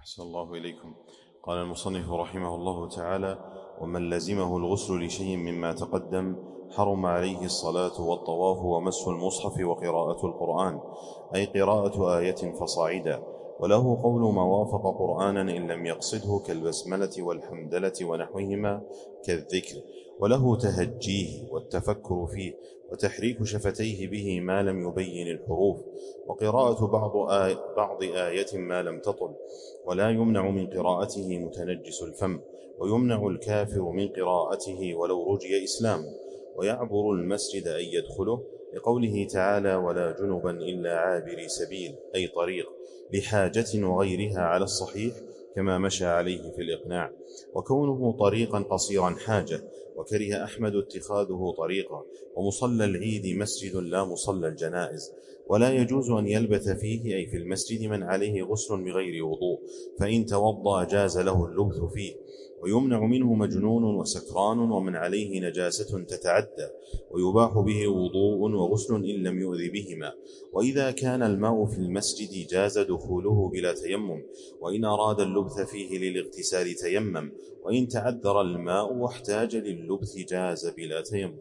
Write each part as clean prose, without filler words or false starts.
أحسن الله إليكم. قال المصنف رحمه الله تعالى: ومن لزمه الغسل لشيء مما تقدم حرم عليه الصلاة والطواف ومس المصحف وقراءة القرآن، أي قراءة آية فصاعدا، وله قول ما وافق قرآنا إن لم يقصده كالبسملة والحمدلة ونحوهما كالذكر، وله تهجيه والتفكر فيه وتحريك شفتيه به ما لم يبين الحروف، وقراءة بعض آية ما لم تطل، ولا يمنع من قراءته متنجس الفم، ويمنع الكافر من قراءته ولو رجي إسلام، ويعبر المسجد أن يدخله، لقوله تعالى: ولا جنبا إلا عابري سبيل، أي طريق، لحاجة وغيرها على الصحيح كما مشى عليه في الإقناع. وكونه طريقا قصيرا حاجة، وكره أحمد اتخاذه طريقا. ومصلى العيد مسجد لا مصلى الجنائز، ولا يجوز أن يلبث فيه، أي في المسجد، من عليه غسل بغير وضوء، فإن توضأ جاز له اللبث فيه. ويمنع منه مجنون وسكران ومن عليه نجاسة تتعدى، ويباح به وضوء وغسل إن لم يؤذ بهما. وإذا كان الماء في المسجد جاز دخوله بلا تيمم، وإن أراد اللبث فيه للاغتسال تيمم، وإن تعذر الماء واحتاج لللبث جاز بلا تيمم.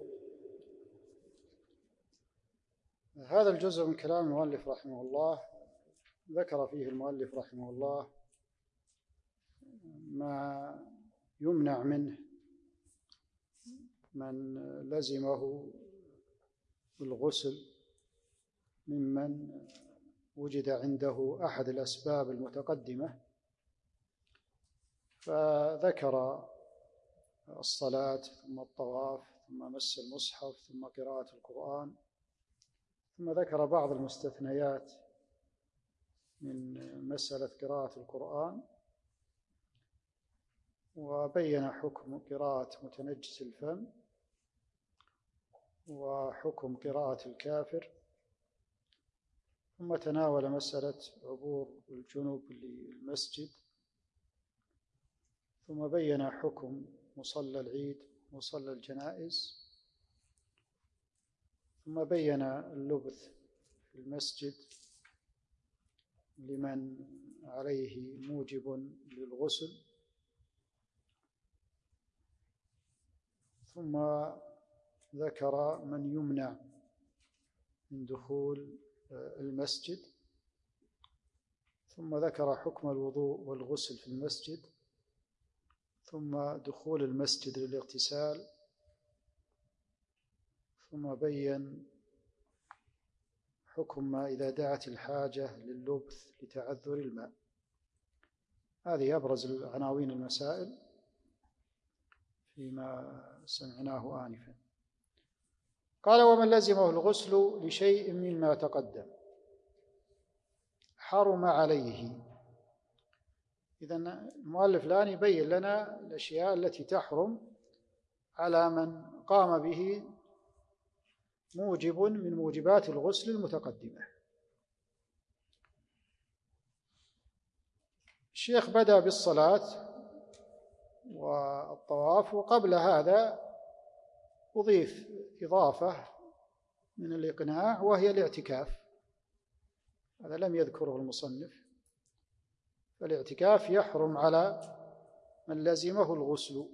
هذا الجزء من كلام المؤلف رحمه الله ذكر فيه المؤلف رحمه الله ما يمنع منه من لزمه الغسل ممن وجد عنده أحد الأسباب المتقدمة، فذكر الصلاة ثم الطواف ثم مس المصحف ثم قراءة القرآن، ثم ذكر بعض المستثنيات من مسألة قراءة القرآن، وبين حكم قراءة متنجس الفم وحكم قراءة الكافر، ثم تناول مسألة عبور الجنوب للمسجد، ثم بين حكم مصلى العيد مصلى الجنائز، ثم بين اللبث في المسجد لمن عليه موجب للغسل، ثم ذكر من يمنع من دخول المسجد، ثم ذكر حكم الوضوء والغسل في المسجد، ثم دخول المسجد للاغتسال، ثم بين حكم ما إذا دعت الحاجة لللبث لتعذر الماء. هذه أبرز العناوين المسائل فيما سمعناه آنفا. قال: ومن لزمه الغسل لشيء مما تقدم حرم عليه. إذن المؤلف الآن يبين لنا الأشياء التي تحرم على من قام به موجب من موجبات الغسل المتقدمة. الشيخ بدأ بالصلاة والطواف، وقبل هذا أضيف إضافة من الإقناع وهي الاعتكاف، هذا لم يذكره المصنف. فالاعتكاف يحرم على من لزمه الغسل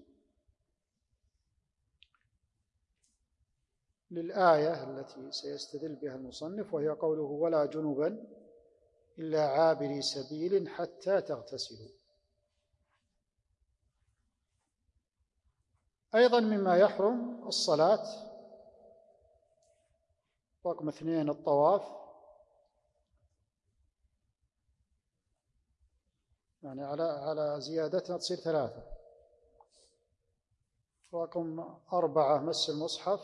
للآية التي سيستدل بها المصنف، وهي قوله: ولا جنبا إلا عابري سبيل حتى تغتسلوا. أيضا مما يحرم الصلاة. رقم 2 الطواف، يعني على زيادتها تصير 3. رقم 4 مس المصحف.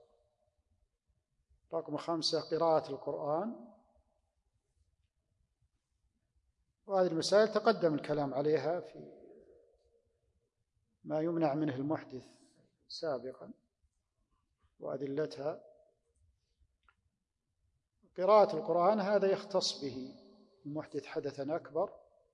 رقم 5 قراءة القرآن. وهذه المسائل تقدم الكلام عليها في ما يمنع منه المحدث سابقا وأدلتها. قراءة القرآن هذا يختص به المحدث حدثا أكبر.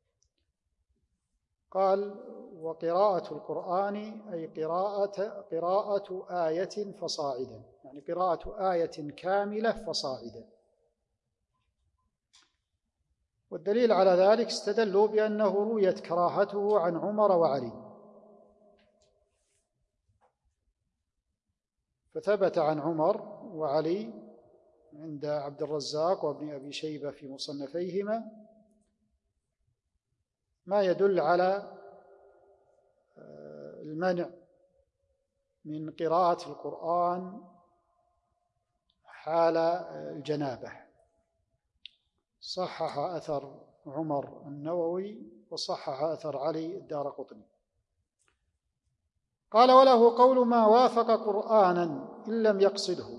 قال: وقراءة القرآن أي قراءة آية فصاعدا، يعني قراءة آية كاملة فصاعدا. والدليل على ذلك استدلوا بأنه رويت كراهته عن عمر وعلي، فثبت عن عمر وعلي عند عبد الرزاق وابن أبي شيبة في مصنفيهما ما يدل على المنع من قراءة القرآن حال الجنابة. صحح أثر عمر النووي وصحح أثر علي الدارقطني. قال: وله قول ما وافق قرآنا إن لم يقصده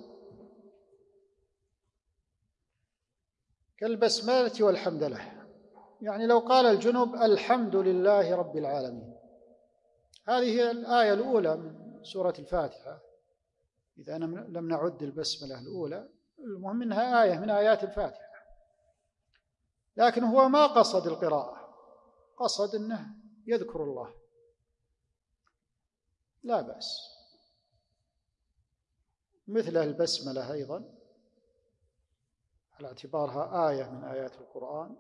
كالبسملة والحمدلة، يعني لو قال الجنب الحمد لله رب العالمين، هذه هي الآية الأولى من سورة الفاتحة، إذا لم نعد البسملة الأولى، المهم إنها آية من آيات الفاتحة، لكن هو ما قصد القراءة، قصد أنه يذكر الله، لا بأس. مثل البسملة أيضا على اعتبارها آية من آيات القرآن.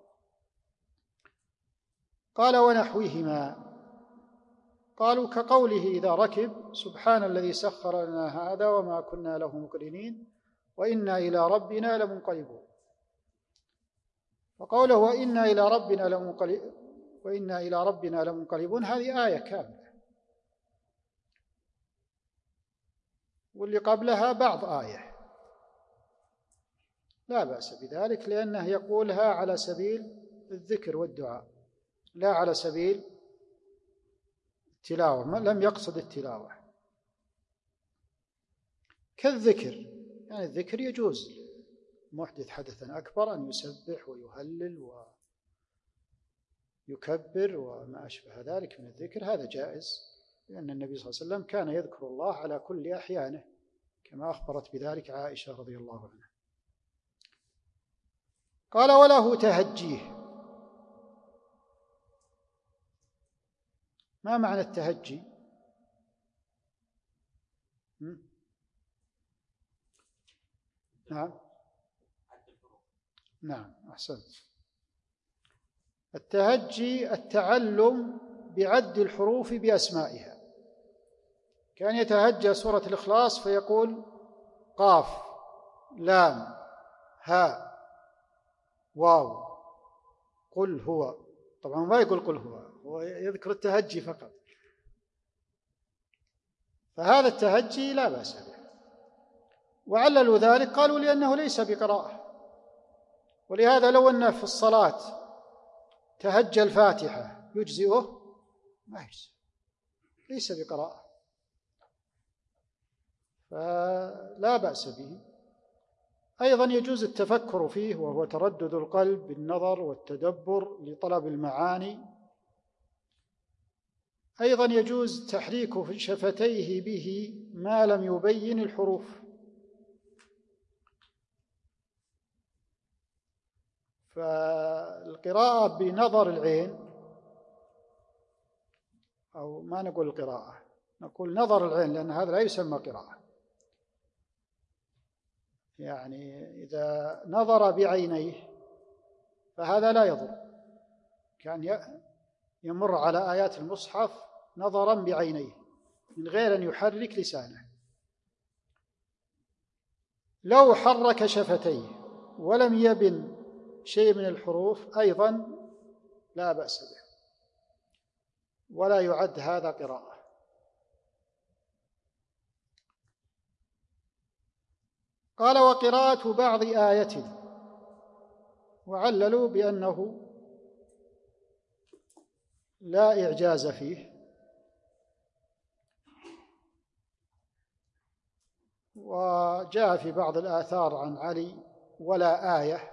قال: ونحوهما، قالوا كقوله إذا ركب: سبحان الذي سخر لنا هذا وما كنا له مقرنين وإنا إلى ربنا لمنقلبون. وقوله وإنا إلى ربنا لمنقلبون هذه آية كاملة، واللي قبلها بعض آية، لا بأس بذلك، لأنه يقولها على سبيل الذكر والدعاء لا على سبيل التلاوة، لم يقصد التلاوة. كالذكر، يعني الذكر يجوز محدث حدثا أكبر أن يسبح ويهلل ويكبر وما أشبه ذلك من الذكر، هذا جائز، لأن النبي صلى الله عليه وسلم كان يذكر الله على كل أحيانه كما أخبرت بذلك عائشة رضي الله عنها. قال: وله تهجيه. ما معنى التهجي؟ نعم أحسنت. التهجي التعلم بعد الحروف بأسمائها، كان يتهجى سورة الإخلاص فيقول قاف لام هاء واو قل هو، طبعا ما يقول قل هو يذكر التهجي فقط، فهذا التهجي لا بأس به. وعللوا ذلك قالوا لأنه ليس بقراءة، ولهذا لو أن في الصلاة تهجى الفاتحة يجزئه؟ ما يجزئ، ليس بقراءة، فلا بأس به. أيضا يجوز التفكر فيه، وهو تردد القلب بالنظر والتدبر لطلب المعاني. أيضا يجوز تحريك شفتيه به ما لم يبين الحروف، فالقراءة بنظر العين، أو ما نقول القراءة، نقول نظر العين، لأن هذا لا يسمى قراءة، يعني إذا نظر بعينيه فهذا لا يضر، كان يمر على آيات المصحف نظرا بعينيه من غير أن يحرك لسانه. لو حرك شفتيه ولم يبن شيء من الحروف أيضا لا بأس به، ولا يعد هذا قراءة. قال: وقراءة بعض آية، وعللوا بأنه لا إعجاز فيه، وجاء في بعض الآثار عن علي ولا آية،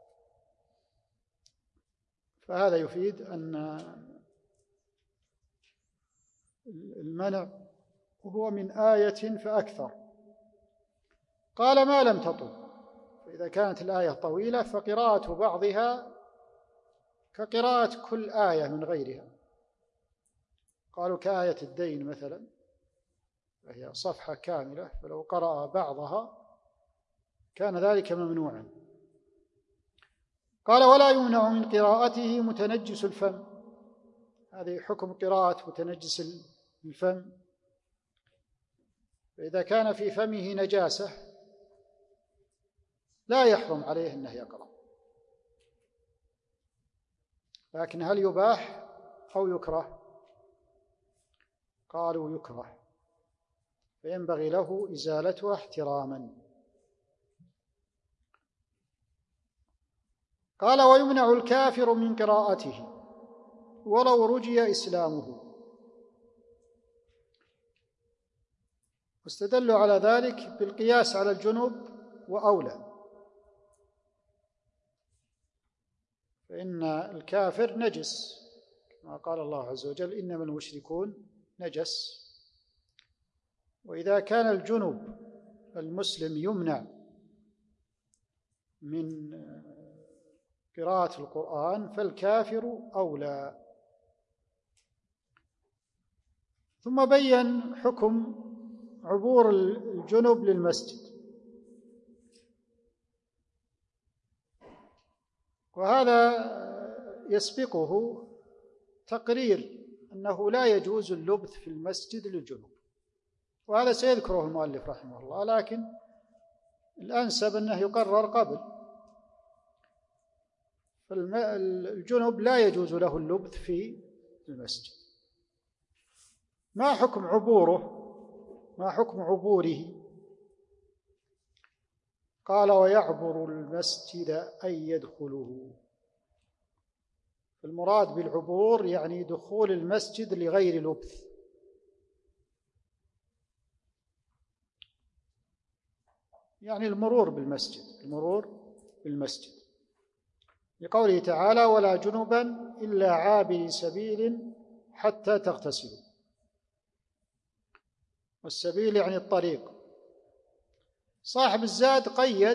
فهذا يفيد أن المنع هو من آية فأكثر. قال: ما لم تطل، فإذا كانت الآية طويلة فقراءة بعضها كقراءة كل آية من غيرها. قالوا كآية الدين مثلا، وهي صفحة كاملة، فلو قرأ بعضها كان ذلك ممنوعا. قال ولا يمنع من قراءته متنجس الفم. هذه حكم قراءة متنجس الفم. فإذا كان في فمه نجاسة لا يحرم عليه أنه يقرأ، لكن هل يباح أو يكره؟ قالوا يكره، فينبغي له إزالتها احتراما. قال ويمنع الكافر من قراءته ولو رجي إسلامه. واستدلوا على ذلك بالقياس على الجنب وأولى، فإن الكافر نجس كما قال الله عز وجل إنما المشركون نجس. وإذا كان الجنب المسلم يمنع من قراءة القرآن فالكافر أولى. ثم بين حكم عبور الجنب للمسجد، وهذا يسبقه تقرير أنه لا يجوز اللبث في المسجد للجنوب، وهذا سيذكره المؤلف رحمه الله، لكن الأنسب أنه يقرر قبل. فالجنوب لا يجوز له اللبث في المسجد. ما حكم عبوره؟ ما حكم عبوره؟ قال ويعبر المسجد أي يدخله. المراد بالعبور يعني دخول المسجد لغير لبث، يعني المرور بالمسجد، المرور بالمسجد، لقوله تعالى ولا جنبا إلا عابر سبيل حتى تغتسلوا. والسبيل يعني الطريق. صاحب الزاد قيد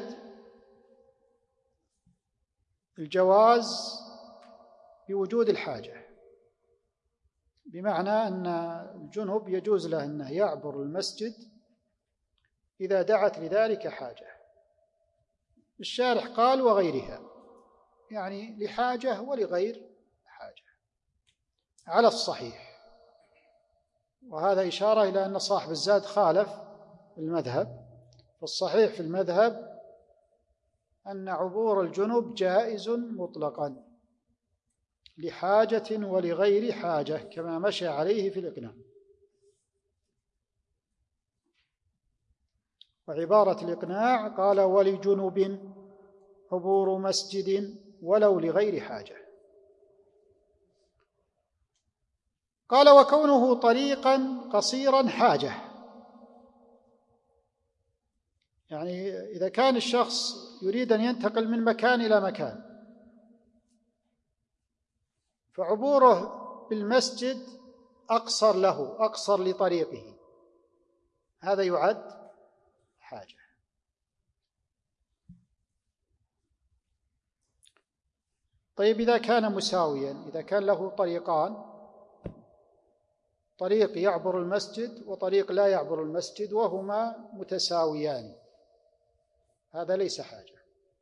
الجواز بوجود الحاجة، بمعنى أن الجنب يجوز له أنه يعبر المسجد إذا دعت لذلك حاجة. الشارح قال وغيرها، يعني لحاجة ولغير حاجة على الصحيح، وهذا إشارة إلى أن صاحب الزاد خالف المذهب. فالصحيح في المذهب أن عبور الجنب جائز مطلقا لحاجة ولغير حاجة كما مشى عليه في الإقناع. وعبارة الإقناع قال ولجنب عبور مسجد ولو لغير حاجة. قال وكونه طريقا قصيرا حاجة، يعني إذا كان الشخص يريد أن ينتقل من مكان إلى مكان فعبوره بالمسجد أقصر له، أقصر لطريقه، هذا يعد حاجة. طيب إذا كان مساويا، إذا كان له طريقان، طريق يعبر المسجد وطريق لا يعبر المسجد وهما متساويان، هذا ليس حاجة،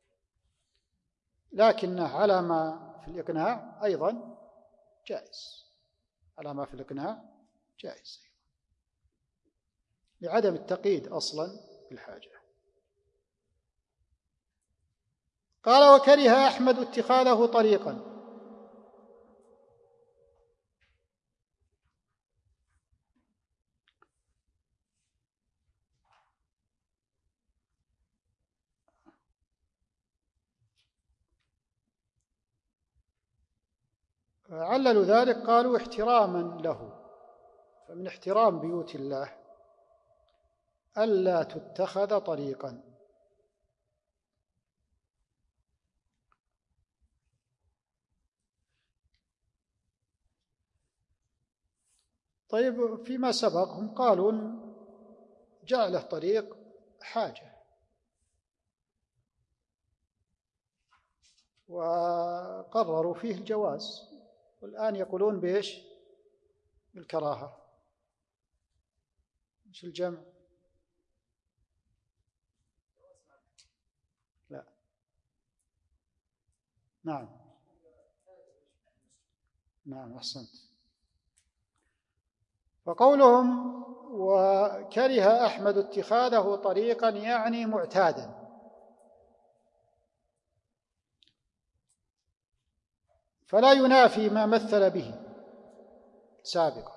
لكنه على ما في الإقناع أيضا جائز، على ما في الإقناع جائز لعدم التقييد أصلا بالحاجة. قال وكره أحمد اتخاذه طريقا. عللوا ذلك قالوا احتراما له، فمن احترام بيوت الله ألا تتخذ طريقا. طيب فيما سبق هم قالوا جعله طريق حاجة، وقرروا فيه الجواز، والآن يقولون بإيش؟ بالكراهة. مش الجمع؟ لا، نعم نعم أحسنت. فقولهم وكره أحمد اتخاذه طريقا يعني معتادا، فلا ينافي ما مثل به سابقا.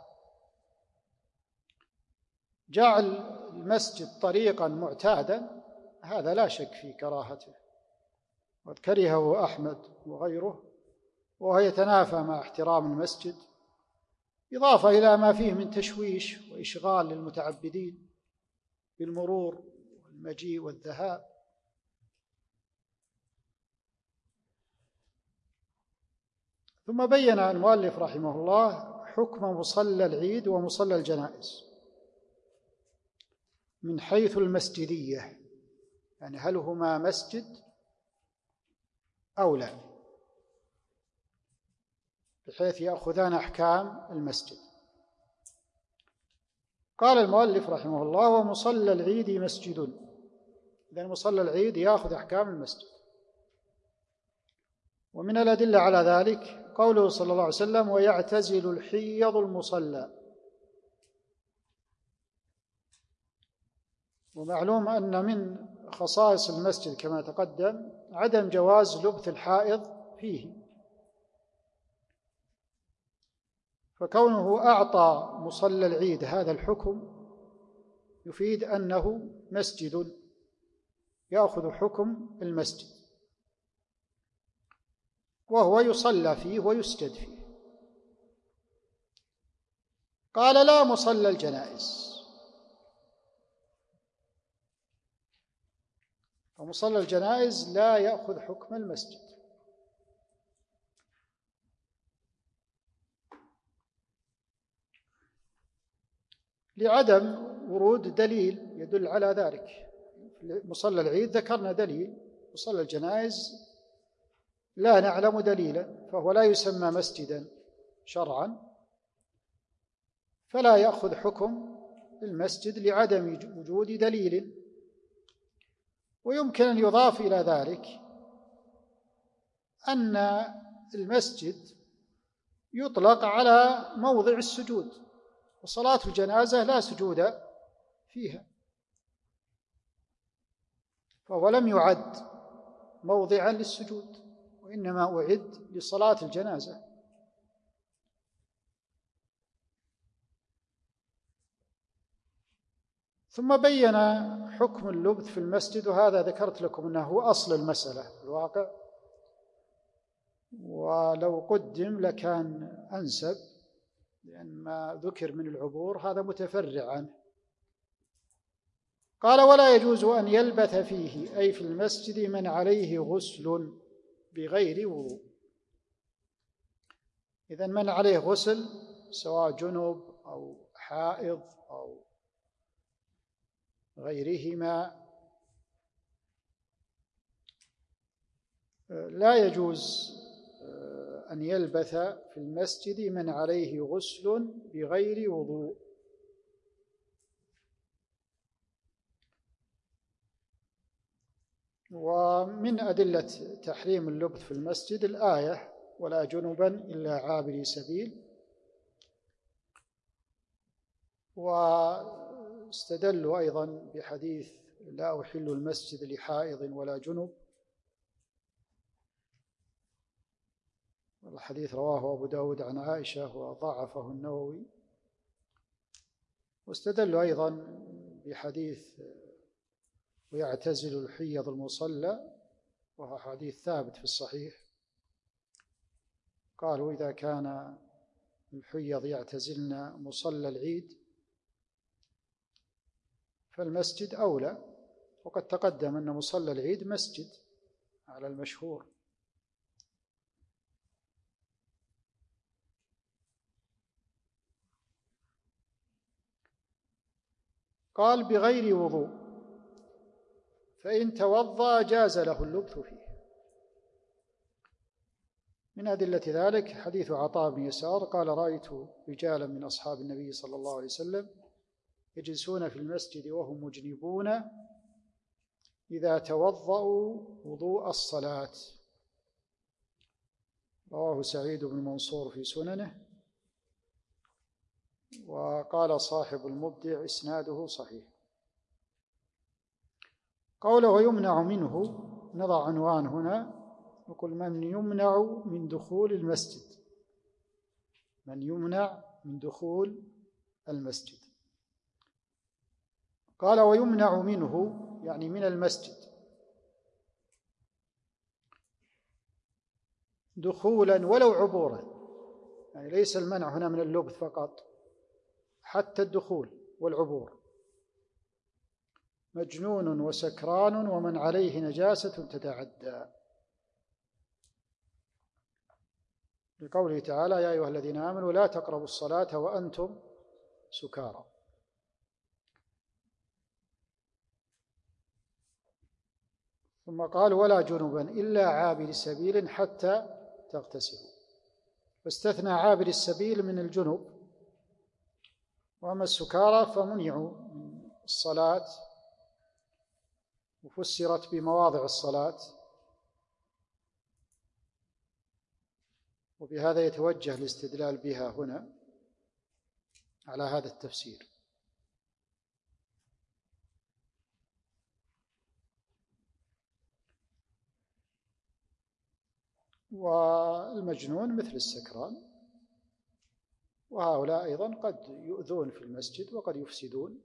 جعل المسجد طريقا معتادا هذا لا شك في كراهته، وقد كرهه أحمد وغيره، وهو يتنافى مع احترام المسجد، إضافة إلى ما فيه من تشويش وإشغال للمتعبدين بالمرور والمجيء والذهاب. ثم بين المؤلف رحمه الله حكم مصلى العيد ومصلى الجنائز من حيث المسجدية، يعني هل هما مسجد أو لا، بحيث يأخذان أحكام المسجد. قال المؤلف رحمه الله ومصلى العيد مسجد، إذن مصلى العيد يأخذ أحكام المسجد. ومن الأدلة على ذلك قوله صلى الله عليه وسلم ويعتزل الحيض المصلى. ومعلوم أن من خصائص المسجد كما تقدم عدم جواز لبث الحائض فيه، فكونه أعطى مصلى العيد هذا الحكم يفيد أنه مسجد يأخذ حكم المسجد، وهو يصلى فيه ويسجد فيه. قال لا مصلى الجنائز، ومصلى الجنائز لا يأخذ حكم المسجد، لعدم ورود دليل يدل على ذلك. مصلى العيد ذكرنا دليل، مصلى الجنائز لا نعلم دليلا، فهو لا يسمى مسجدا شرعا، فلا يأخذ حكم المسجد لعدم وجود دليل. ويمكن أن يضاف إلى ذلك أن المسجد يطلق على موضع السجود، وصلاة الجنازة لا سجود فيها، فهو لم يعد موضعا للسجود، وإنما أعد لصلاة الجنازة. ثم بين حكم اللبث في المسجد، وهذا ذكرت لكم أنه هو أصل المسألة في الواقع، ولو قدم لكان أنسب، لأن ما ذكر من العبور هذا متفرع عنه. قال ولا يجوز أن يلبث فيه أي في المسجد من عليه غسل بغير وضوء. إذن من عليه غسل سواء جنب أو حائض أو غيرهما لا يجوز أن يلبث في المسجد من عليه غسل بغير وضوء. ومن أدلة تحريم اللبث في المسجد الآية ولا جنبا إلا عابري سبيل، واستدلوا أيضا بحديث لا أحل المسجد لحائض ولا جنب، الحديث رواه أبو داود عن عائشة وضعفه النووي. واستدلوا أيضا بحديث ويعتزل الحيض المصلى، وهو حديث ثابت في الصحيح. قالوا إذا كان الحيض يعتزلن مصلى العيد فالمسجد أولى، وقد تقدم أن مصلى العيد مسجد على المشهور. قال بغير وضوء، فإن توضأ جاز له اللبث فيه. من أدلة ذلك حديث عطاء بن يسار قال رأيت رجالا من أصحاب النبي صلى الله عليه وسلم يجلسون في المسجد وهم مجنبون إذا توضأوا وضوء الصلاة، رواه سعيد بن منصور في سننه، وقال صاحب المبدع إسناده صحيح. قوله ويمنع منه، نضع عنوان هنا، نقول من يمنع من دخول المسجد، من يمنع من دخول المسجد. قال ويمنع منه يعني من المسجد دخولا ولو عبورا، يعني ليس المنع هنا من اللبث فقط، حتى الدخول والعبور، مجنون وسكران ومن عليه نجاسة تتعدى، لقوله تعالى يا أيها الذين آمنوا لا تقربوا الصلاة وأنتم سكارى. ثم قال ولا جنبا إلا عابر سبيل حتى تغتسلوا، واستثنى عابر السبيل من الجنب، وأما السكارى فمنعوا من الصلاة، وفسرت بمواضع الصلاة، وبهذا يتوجه الاستدلال بها هنا على هذا التفسير. والمجنون مثل السكران، وهؤلاء أيضا قد يؤذون في المسجد وقد يفسدون،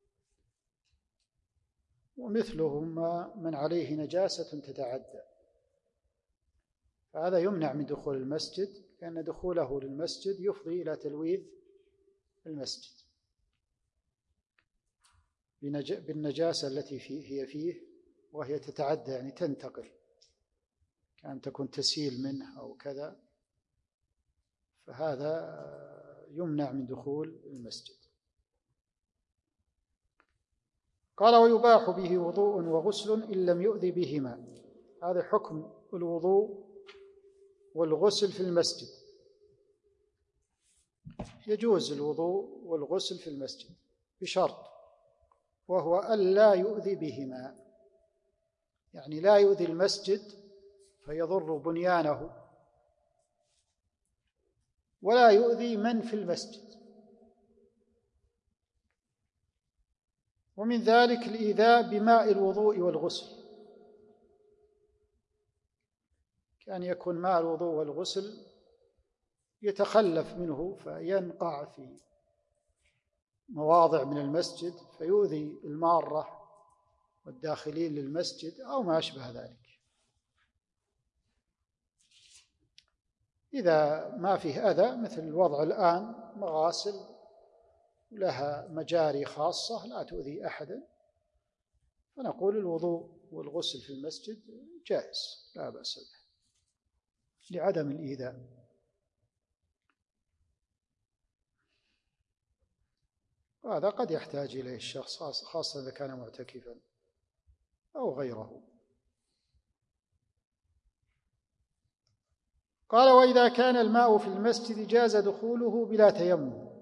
ومثلهم من عليه نجاسة تتعدى، فهذا يمنع من دخول المسجد، لأن دخوله للمسجد يفضي إلى تلويث المسجد بالنجاسة التي هي فيه، وهي تتعدى يعني تنتقل، كأن تكون تسيل منه أو كذا، فهذا يمنع من دخول المسجد. قال ويباح به وضوء وغسل إن لم يؤذ بهما، هذا حكم الوضوء والغسل في المسجد، يجوز الوضوء والغسل في المسجد بشرط، وهو ألا يؤذي بهما، يعني لا يؤذي المسجد فيضر بنيانه، ولا يؤذي من في المسجد. ومن ذلك الإيذاء بماء الوضوء والغسل، كان يكون ماء الوضوء والغسل يتخلف منه فينقع في مواضع من المسجد فيؤذي المارة والداخلين للمسجد أو ما أشبه ذلك. إذا ما فيه أذى مثل الوضع الآن، مغاسل لها مجاري خاصة لا تؤذي أحدا، فنقول الوضوء والغسل في المسجد جائز لا بأس به لعدم الإيذاء. وهذا قد يحتاج إليه الشخص خاصة إذا كان معتكفا أو غيره. قال وإذا كان الماء في المسجد جاز دخوله بلا تيمم.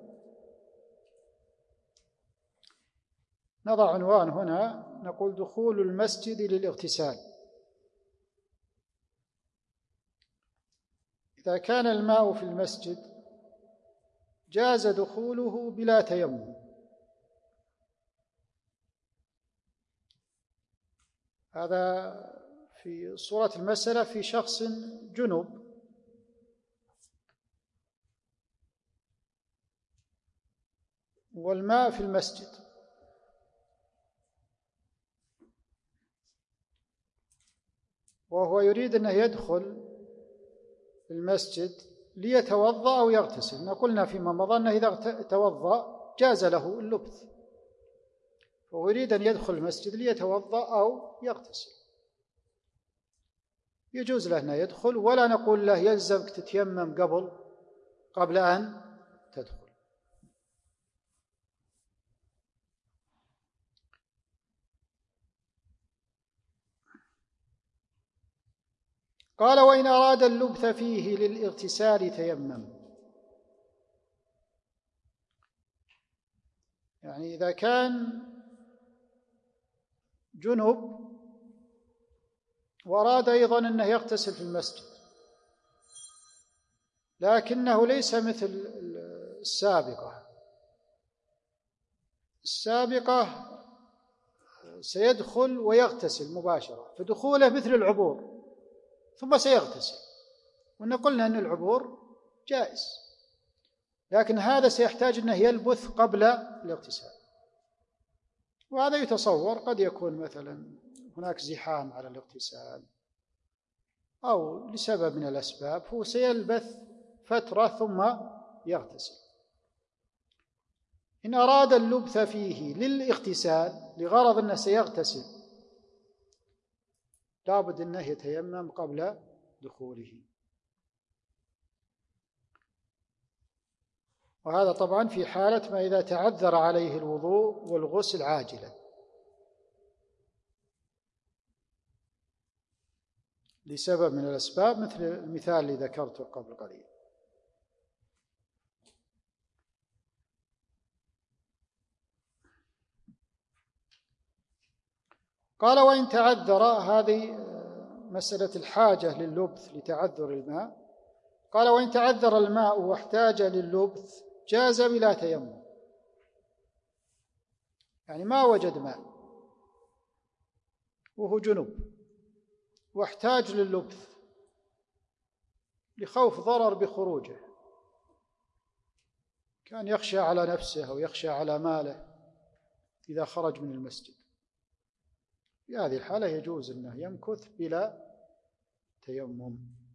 نضع عنوان هنا، نقول دخول المسجد للاغتسال. إذا كان الماء في المسجد جاز دخوله بلا تيمم. هذا في صورة المسألة في شخص جنب والماء في المسجد، وهو يريد أنه يدخل المسجد ليتوضأ أو يغتسل. قلنا فيما مضى أنه إذا توضأ جاز له اللبث، وهو يريد أن يدخل المسجد ليتوضأ أو يغتسل، يجوز له أن يدخل، ولا نقول له يلزمك تتيمم قبل أن تدخل. قال وإن أراد اللبث فيه للاغتسال تيمم، يعني إذا كان جنب وأراد أيضا أنه يغتسل في المسجد، لكنه ليس مثل السابقة. السابقة سيدخل ويغتسل مباشرة، فدخوله مثل العبور ثم سيغتسل، وإن قلنا أن العبور جائز، لكن هذا سيحتاج أنه يلبث قبل الاغتسال. وهذا يتصور قد يكون مثلا هناك زحام على الاغتسال أو لسبب من الأسباب، هو سيلبث فترة ثم يغتسل. إن أراد اللبث فيه للاغتسال لغرض أنه سيغتسل لابد أنه يتيمم قبل دخوله. وهذا طبعا في حالة ما إذا تعذر عليه الوضوء والغسل عاجلا لسبب من الأسباب، مثل المثال اللي ذكرته قبل قليل. قال وإن تعذر، هذه مسألة الحاجة لللبث لتعذر الماء. قال وإن تعذر الماء واحتاج لللبث جاز بلا تيمم، يعني ما وجد ماء وهو جنب واحتاج لللبث لخوف ضرر بخروجه، كان يخشى على نفسه أو يخشى على ماله إذا خرج من المسجد، في هذه الحالة يجوز أنه يمكث بلا تيمم.